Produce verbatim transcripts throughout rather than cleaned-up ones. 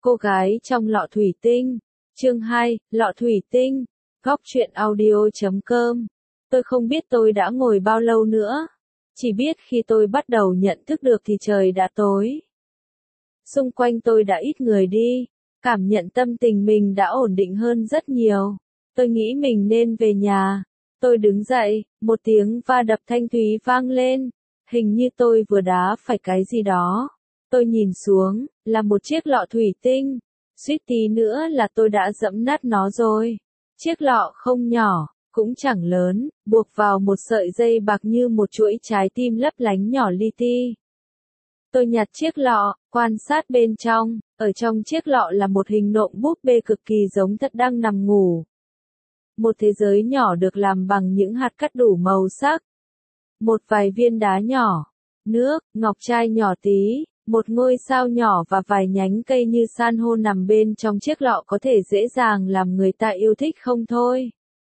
Cô gái trong lọ thủy tinh. Chương hai, lọ thủy tinh. Góc truyện audio chấm com. Tôi không biết tôi đã ngồi bao lâu nữa. Chỉ biết khi tôi bắt đầu nhận thức được thì trời đã tối. Xung quanh tôi đã ít người đi. Cảm nhận tâm tình mình đã ổn định hơn rất nhiều. Tôi nghĩ mình nên về nhà. Tôi đứng dậy, một tiếng va đập thanh thúy vang lên. Hình như tôi vừa đá phải cái gì đó. Tôi nhìn xuống, là một chiếc lọ thủy tinh. Suýt tí nữa là tôi đã dẫm nát nó rồi. Chiếc lọ không nhỏ, cũng chẳng lớn, buộc vào một sợi dây bạc như một chuỗi trái tim lấp lánh nhỏ li ti. Tôi nhặt chiếc lọ, quan sát bên trong, ở trong chiếc lọ là một hình nộm búp bê cực kỳ giống thật đang nằm ngủ. Một thế giới nhỏ được làm bằng những hạt cát đủ màu sắc. Một vài viên đá nhỏ, nước, ngọc trai nhỏ tí, một ngôi sao nhỏ và vài nhánh cây như san hô nằm bên trong chiếc lọ có thể dễ dàng làm người ta yêu thích không thôi.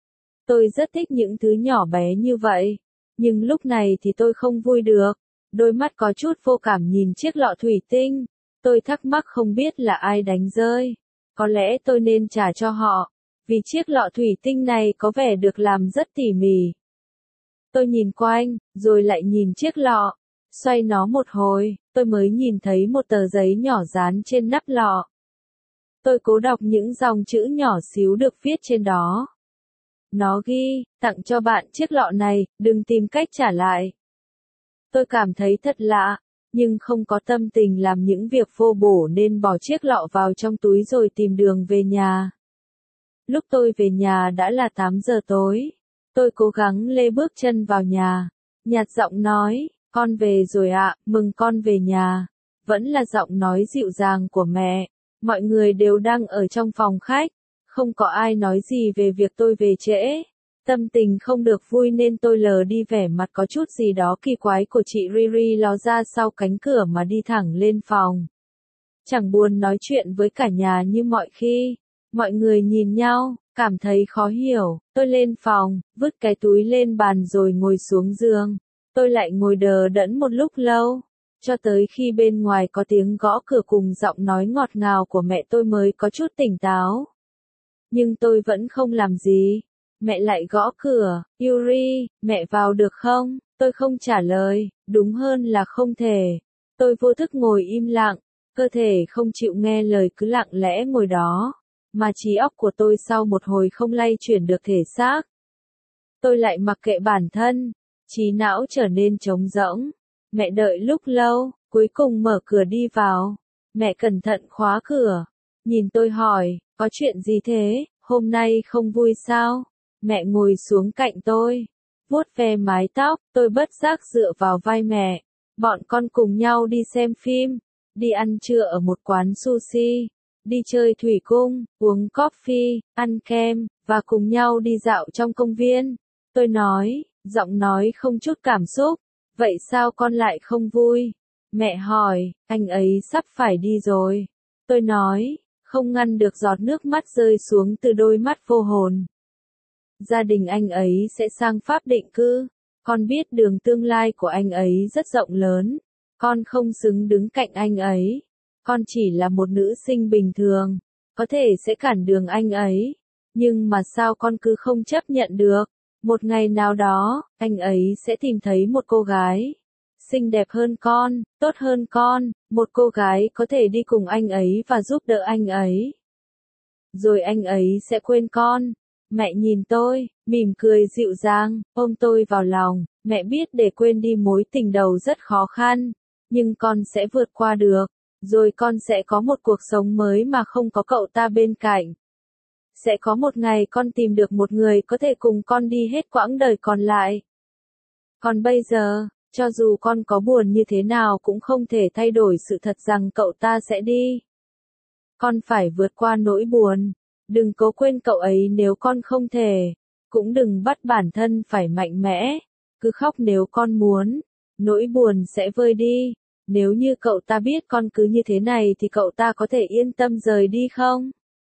Tôi rất thích những thứ nhỏ bé như vậy, nhưng lúc này thì tôi không vui được. Đôi mắt có chút vô cảm nhìn chiếc lọ thủy tinh. Tôi thắc mắc không biết là ai đánh rơi. Có lẽ tôi nên trả cho họ, vì chiếc lọ thủy tinh này có vẻ được làm rất tỉ mỉ. Tôi nhìn quanh, rồi lại nhìn chiếc lọ. Xoay nó một hồi, tôi mới nhìn thấy một tờ giấy nhỏ dán trên nắp lọ. Tôi cố đọc những dòng chữ nhỏ xíu được viết trên đó. Nó ghi, tặng cho bạn chiếc lọ này, đừng tìm cách trả lại. Tôi cảm thấy thật lạ, nhưng không có tâm tình làm những việc vô bổ nên bỏ chiếc lọ vào trong túi rồi tìm đường về nhà. Lúc tôi về nhà đã là tám giờ tối. Tôi cố gắng lê bước chân vào nhà. Nhạt giọng nói, con về rồi ạ, mừng con về nhà. Vẫn là giọng nói dịu dàng của mẹ. Mọi người đều đang ở trong phòng khách. Không có ai nói gì về việc tôi về trễ. Tâm tình không được vui nên tôi lờ đi vẻ mặt có chút gì đó kỳ quái của chị Riri ló ra sau cánh cửa mà đi thẳng lên phòng. Chẳng buồn nói chuyện với cả nhà như mọi khi. Mọi người nhìn nhau, cảm thấy khó hiểu. Tôi lên phòng, vứt cái túi lên bàn rồi ngồi xuống giường. Tôi lại ngồi đờ đẫn một lúc lâu, cho tới khi bên ngoài có tiếng gõ cửa cùng giọng nói ngọt ngào của mẹ tôi mới có chút tỉnh táo. Nhưng tôi vẫn không làm gì. Mẹ lại gõ cửa, Yuri, mẹ vào được không? Tôi không trả lời, đúng hơn là không thể. Tôi vô thức ngồi im lặng, cơ thể không chịu nghe lời cứ lặng lẽ ngồi đó, mà trí óc của tôi sau một hồi không lay chuyển được thể xác. Tôi lại mặc kệ bản thân, trí não trở nên trống rỗng. Mẹ đợi lúc lâu, cuối cùng mở cửa đi vào. Mẹ cẩn thận khóa cửa, nhìn tôi hỏi, có chuyện gì thế, hôm nay không vui sao? Mẹ ngồi xuống cạnh tôi, vuốt ve mái tóc, tôi bất giác dựa vào vai mẹ. Bọn con cùng nhau đi xem phim, đi ăn trưa ở một quán sushi, đi chơi thủy cung, uống coffee, ăn kem, và cùng nhau đi dạo trong công viên. Tôi nói, giọng nói không chút cảm xúc, vậy sao con lại không vui? Mẹ hỏi, anh ấy sắp phải đi rồi. Tôi nói, không ngăn được giọt nước mắt rơi xuống từ đôi mắt vô hồn. Gia đình anh ấy sẽ sang Pháp định cư. Con biết đường tương lai của anh ấy rất rộng lớn. Con không xứng đứng cạnh anh ấy. Con chỉ là một nữ sinh bình thường, có thể sẽ cản đường anh ấy. Nhưng mà sao con cứ không chấp nhận được? Một ngày nào đó, anh ấy sẽ tìm thấy một cô gái xinh đẹp hơn con, tốt hơn con, một cô gái có thể đi cùng anh ấy và giúp đỡ anh ấy. Rồi anh ấy sẽ quên con. Mẹ nhìn tôi, mỉm cười dịu dàng, ôm tôi vào lòng. Mẹ biết để quên đi mối tình đầu rất khó khăn, nhưng con sẽ vượt qua được. Rồi con sẽ có một cuộc sống mới mà không có cậu ta bên cạnh. Sẽ có một ngày con tìm được một người có thể cùng con đi hết quãng đời còn lại. Còn bây giờ, cho dù con có buồn như thế nào cũng không thể thay đổi sự thật rằng cậu ta sẽ đi. Con phải vượt qua nỗi buồn. Đừng cố quên cậu ấy nếu con không thể. Cũng đừng bắt bản thân phải mạnh mẽ. Cứ khóc nếu con muốn. Nỗi buồn sẽ vơi đi. Nếu như cậu ta biết con cứ như thế này thì cậu ta có thể yên tâm rời đi không?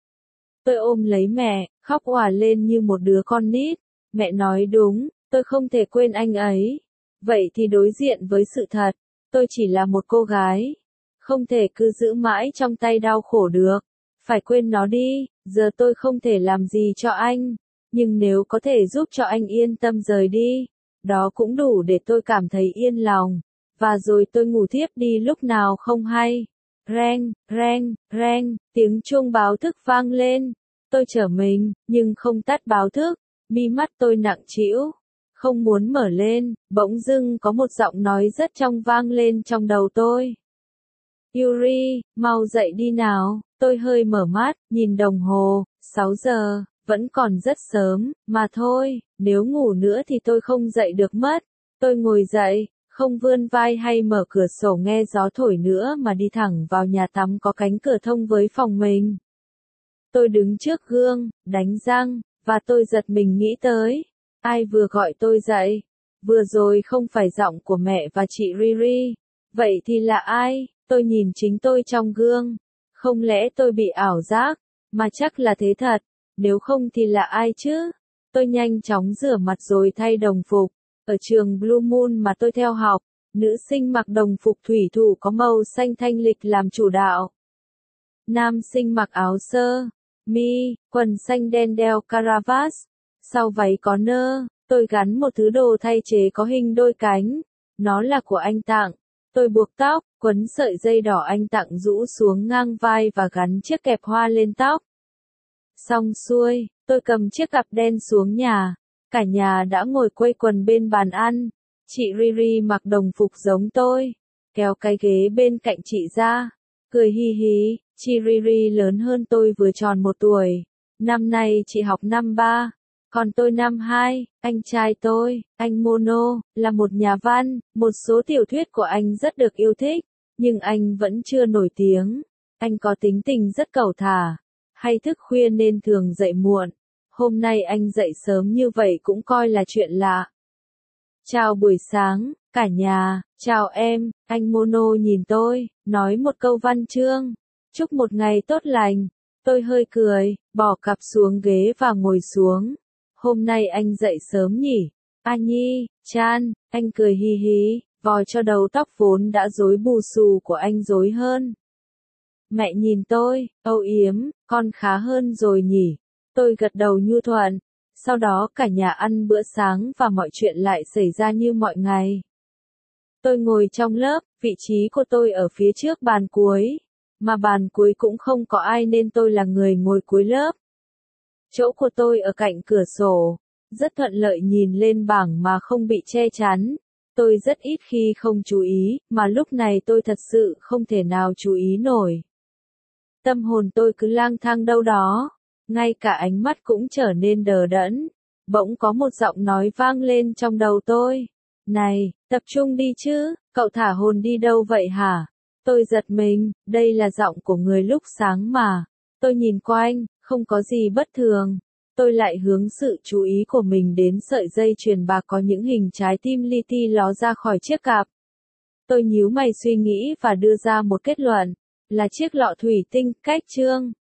Tôi ôm lấy mẹ, khóc òa lên như một đứa con nít. Mẹ nói đúng, tôi không thể quên anh ấy. Vậy thì đối diện với sự thật. Tôi chỉ là một cô gái. Không thể cứ giữ mãi trong tay đau khổ được. Phải quên nó đi, giờ tôi không thể làm gì cho anh. Nhưng nếu có thể giúp cho anh yên tâm rời đi, đó cũng đủ để tôi cảm thấy yên lòng. Và rồi tôi ngủ thiếp đi lúc nào không hay. Reng, reng, reng, tiếng chuông báo thức vang lên. Tôi trở mình, nhưng không tắt báo thức. Mi mắt tôi nặng trĩu, không muốn mở lên. Bỗng dưng có một giọng nói rất trong vang lên trong đầu tôi. Yuri, mau dậy đi nào. Tôi hơi mở mắt, nhìn đồng hồ, sáu giờ, vẫn còn rất sớm, mà thôi, nếu ngủ nữa thì tôi không dậy được mất. Tôi ngồi dậy, không vươn vai hay mở cửa sổ nghe gió thổi nữa mà đi thẳng vào nhà tắm có cánh cửa thông với phòng mình. Tôi đứng trước gương, đánh răng, và tôi giật mình nghĩ tới. Ai vừa gọi tôi dậy? Vừa rồi không phải giọng của mẹ và chị Riri. Vậy thì là ai? Tôi nhìn chính tôi trong gương. Không lẽ tôi bị ảo giác? Mà chắc là thế thật. Nếu không thì là ai chứ? Tôi nhanh chóng rửa mặt rồi thay đồng phục. Ở trường Blue Moon mà tôi theo học, nữ sinh mặc đồng phục thủy thủ có màu xanh thanh lịch làm chủ đạo. Nam sinh mặc áo sơ, mi, quần xanh đen đeo caravat. Sau váy có nơ, tôi gắn một thứ đồ thay chế có hình đôi cánh. Nó là của anh tặng. Tôi buộc tóc, quấn sợi dây đỏ anh tặng rũ xuống ngang vai và gắn chiếc kẹp hoa lên tóc. Xong xuôi, tôi cầm chiếc cặp đen xuống nhà. Cả nhà đã ngồi quây quần bên bàn ăn. Chị Riri mặc đồng phục giống tôi, kéo cái ghế bên cạnh chị ra, cười hi hí. Chị Riri lớn hơn tôi vừa tròn một tuổi. Năm nay chị học năm ba, còn tôi năm hai. Anh trai tôi, anh Mono, là một nhà văn. Một số tiểu thuyết của anh rất được yêu thích, nhưng anh vẫn chưa nổi tiếng. Anh có tính tình rất cẩu thả, hay thức khuya nên thường dậy muộn. Hôm nay anh dậy sớm như vậy cũng coi là chuyện lạ. Chào buổi sáng, cả nhà. Chào em. Anh Mono nhìn tôi, nói một câu văn chương. Chúc một ngày tốt lành. Tôi hơi cười, bỏ cặp xuống ghế và ngồi xuống. Hôm nay anh dậy sớm nhỉ? A Nhi, Chan, anh cười hi hí, vò cho đầu tóc vốn đã rối bù xù của anh rối hơn. Mẹ nhìn tôi, âu yếm, con khá hơn rồi nhỉ? Tôi gật đầu nhu thuận. Sau đó cả nhà ăn bữa sáng và mọi chuyện lại xảy ra như mọi ngày. Tôi ngồi trong lớp, vị trí của tôi ở phía trước bàn cuối. Mà bàn cuối cũng không có ai nên tôi là người ngồi cuối lớp. Chỗ của tôi ở cạnh cửa sổ, rất thuận lợi nhìn lên bảng mà không bị che chắn. Tôi rất ít khi không chú ý, mà lúc này tôi thật sự không thể nào chú ý nổi. Tâm hồn tôi cứ lang thang đâu đó, ngay cả ánh mắt cũng trở nên đờ đẫn. Bỗng có một giọng nói vang lên trong đầu tôi. Này, tập trung đi chứ, cậu thả hồn đi đâu vậy hả? Tôi giật mình, đây là giọng của người lúc sáng mà. Tôi nhìn quanh, không có gì bất thường. Tôi lại hướng sự chú ý của mình đến sợi dây chuyền bạc có những hình trái tim li ti ló ra khỏi chiếc cặp. Tôi nhíu mày suy nghĩ và đưa ra một kết luận, là chiếc lọ thủy tinh, cách chương.